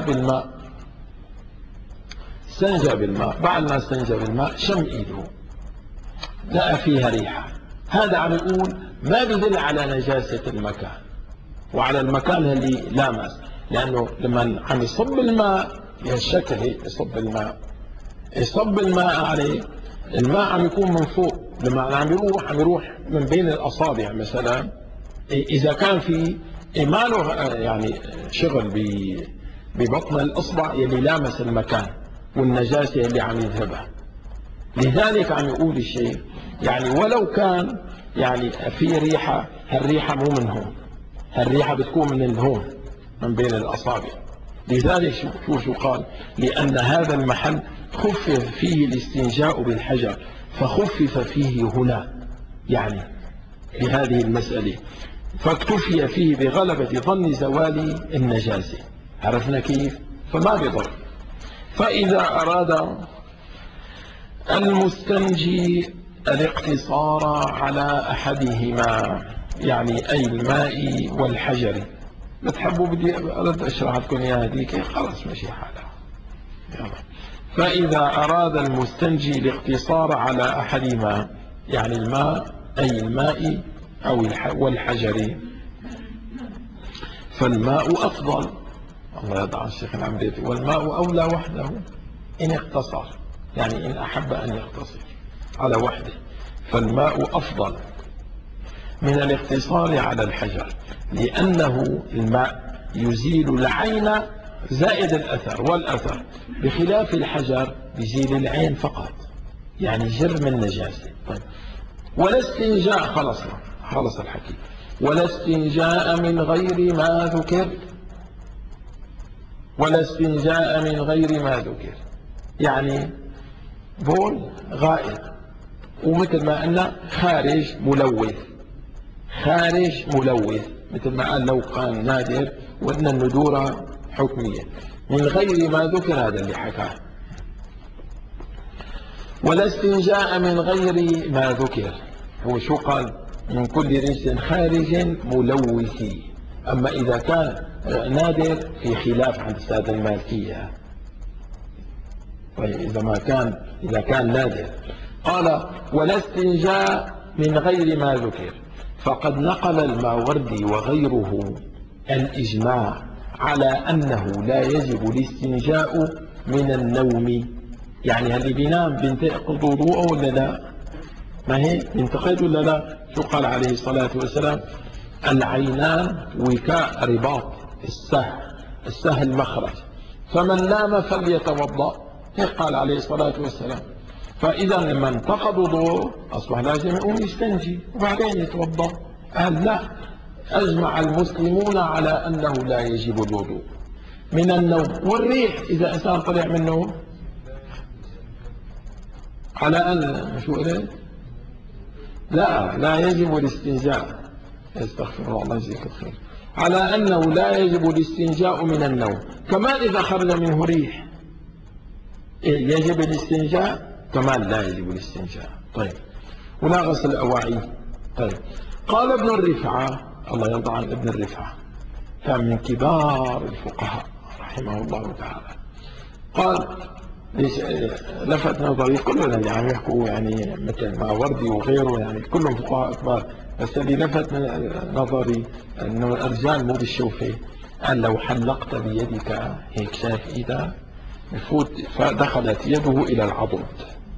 بالماء بعد ما استنجى بالماء شم إيده لقى فيها ريحة، هذا عم يقول ما بيدل على نجاسة المكان وعلى المكان اللي لامس، لأنه لما عم يصب الماء بهالشكل هيك يصب الماء عليه، الماء عم يكون من فوق، لما عم يروح من بين الأصابع مثلا، إذا كان في ما له يعني شغل ببطن الإصبع يلي لامس المكان والنجاسة اللي عم يذهبها. لذلك عم يقول الشيء يعني ولو كان يعني في ريحة، هالريحة مو من هون، هالريحة بتكون من هون من بين الأصابع. لذلك شو قال؟ لأن هذا المحل خفف فيه الاستنجاء بالحجر، فخفف فيه هنا يعني بهذه المسألة، فاكتفي فيه بغلبة ظن زوال النجاسة. عرفنا كيف؟ فما بضر. فإذا أراد المستنجي الاقتصار على أحدهما، يعني أي الماء والحجر، بتحبوا بدي أرد أشرح لكم إياها هذيك خلاص ماشي حالها. فإذا أراد المستنجي الاقتصار على أحدهما، يعني الماء أي الماء أو والحجر، فالماء أفضل. الله يضع الشيخ العمريتي، والماء أولى وحده إن اقتصر، يعني إن أحب أن يقتصر على وحده، فالماء أفضل من الاقتصار على الحجر، لأنه الماء يزيل العين زائد الأثر، والأثر بخلاف الحجر يزيل العين فقط، يعني جرم النجاسة. طيب ولا استنجاء، خلص الحكي، ولا استنجاء من غير ما ذكر، ولا استنجاء من غير ما ذكر، يعني بول غائب، ومثل ما قلنا خارج ملوث مثل ما قال لو كان نادر، وإن الندورة حكمية. من غير ما ذكر هذا اللي حكاه. ولا استنجاء من غير ما ذكر، هو شو قال؟ من كل رجس خارج ملوث. أما إذا كان نادر في خلاف عند السادة المالكية. طيب إذا كان نادر، قال ولا استنجاء من غير ما ذكر، فقد نقل الماوردي وغيره الإجماع على أنه لا يجب الاستنجاء من النوم، يعني اللي بينام بينتقض وضوءه ولا لا؟ ما هي بينتقض ولا لا؟ شو قال عليه الصلاة والسلام؟ العينان وكاء رباط السهل مخرج، فمن نام فليتوضأ، هيك قال عليه الصلاة والسلام. فإذا لما انتقض وضوء أصبح لازم يقوم يستنجي وبعدين يتوضأ. قال لا، أجمع المسلمون على أنه لا يجب الوضوء من النوم والريح. إذا إنسان طلع منه على أن شو قلت؟ لا يجب الاستنجاء. استغفر الله يجزيك الخير. على أنه لا يجب الاستنجاء من النوم. كمان إذا خرج منه ريح يجب الاستنجاء، كمان لا يجب الاستنجاء. طيب، ولا غسل الأواعي. طيب، قال ابن الرفعة، الله يرضى عن ابن الرفعة، كان من كبار الفقهاء رحمه الله تعالى. قال لفت نظري، كلنا اللي عم يحكوا يعني مثل ما وردي وغيره يعني كلهم فقهاء كبار، بس اللي لفت نظري انه الارجال مو بالشوفه. قال لو حلقت بيدك هيك، شايف ايدك بفوت، فدخلت يده الى العضد،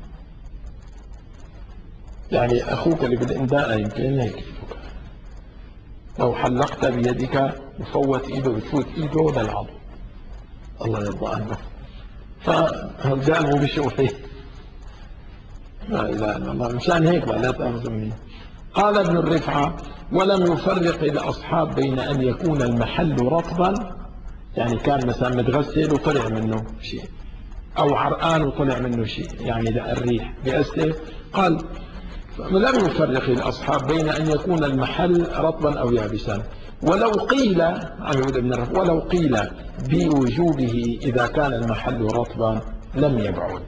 يعني اخوك اللي بالانداء يمكن هيك لو حلقت بيدك وفوت ايده بتفوت ايده للعضد. الله يرضى عنه. فالرجال مو بشوفه. لا اله الا الله، مشان هيك لا تاخذوني. قال ابن الرفعه: ولم يفرق الاصحاب بين ان يكون المحل رطبا، يعني كان مثلا متغسل وطلع منه شيء، او عرقان وطلع منه شيء، يعني الريح بأسف. قال: لم يفرق الاصحاب بين ان يكون المحل رطبا او يابسا، ولو قيل، عم يقول ابن الرفعه، ولو قيل بوجوبه اذا كان المحل رطبا لم يبعد،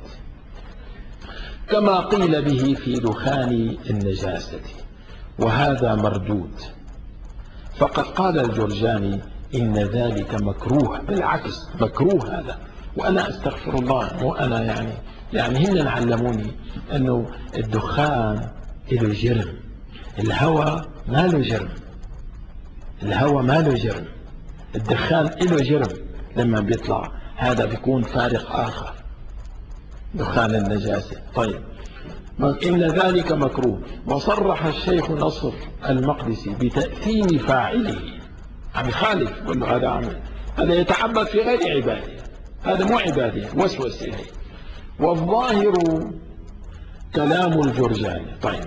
كما قيل به في دخان النجاسة، وهذا مردود. فقد قال الجرجاني إن ذلك مكروه، بالعكس مكروه هذا. وأنا أستغفر الله، وأنا يعني هن علموني أنه الدخان له جرم، الهواء ما له جرم، الهواء ما له جرم، الدخان له جرم لما بيطلع، هذا بيكون فارق آخر، دخان النجاسة. طيب، إن ذلك مكروه. وصرح الشيخ نصر المقدسي بتأثيم فاعله، عم يخالف، يقول له هذا يتعبد في غير عباده، هذا مو عباده، وسوسة. والظاهر كلام الجرجاني. طيب،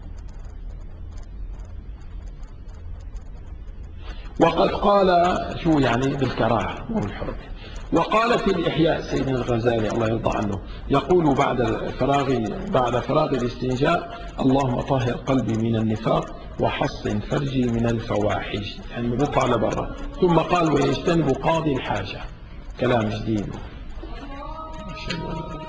وقد قال شو يعني بالكراهة مو بالحرمة. وقال في الإحياء سيدنا الغزالي الله يرضى عنه، يقول بعد فراغ الاستنجاء: اللهم طهر قلبي من النفاق وحصن فرجي من الفواحش، يعني بيطلع لبرا. ثم قال: ويجتنب قاضي الحاجة. كلام جديد.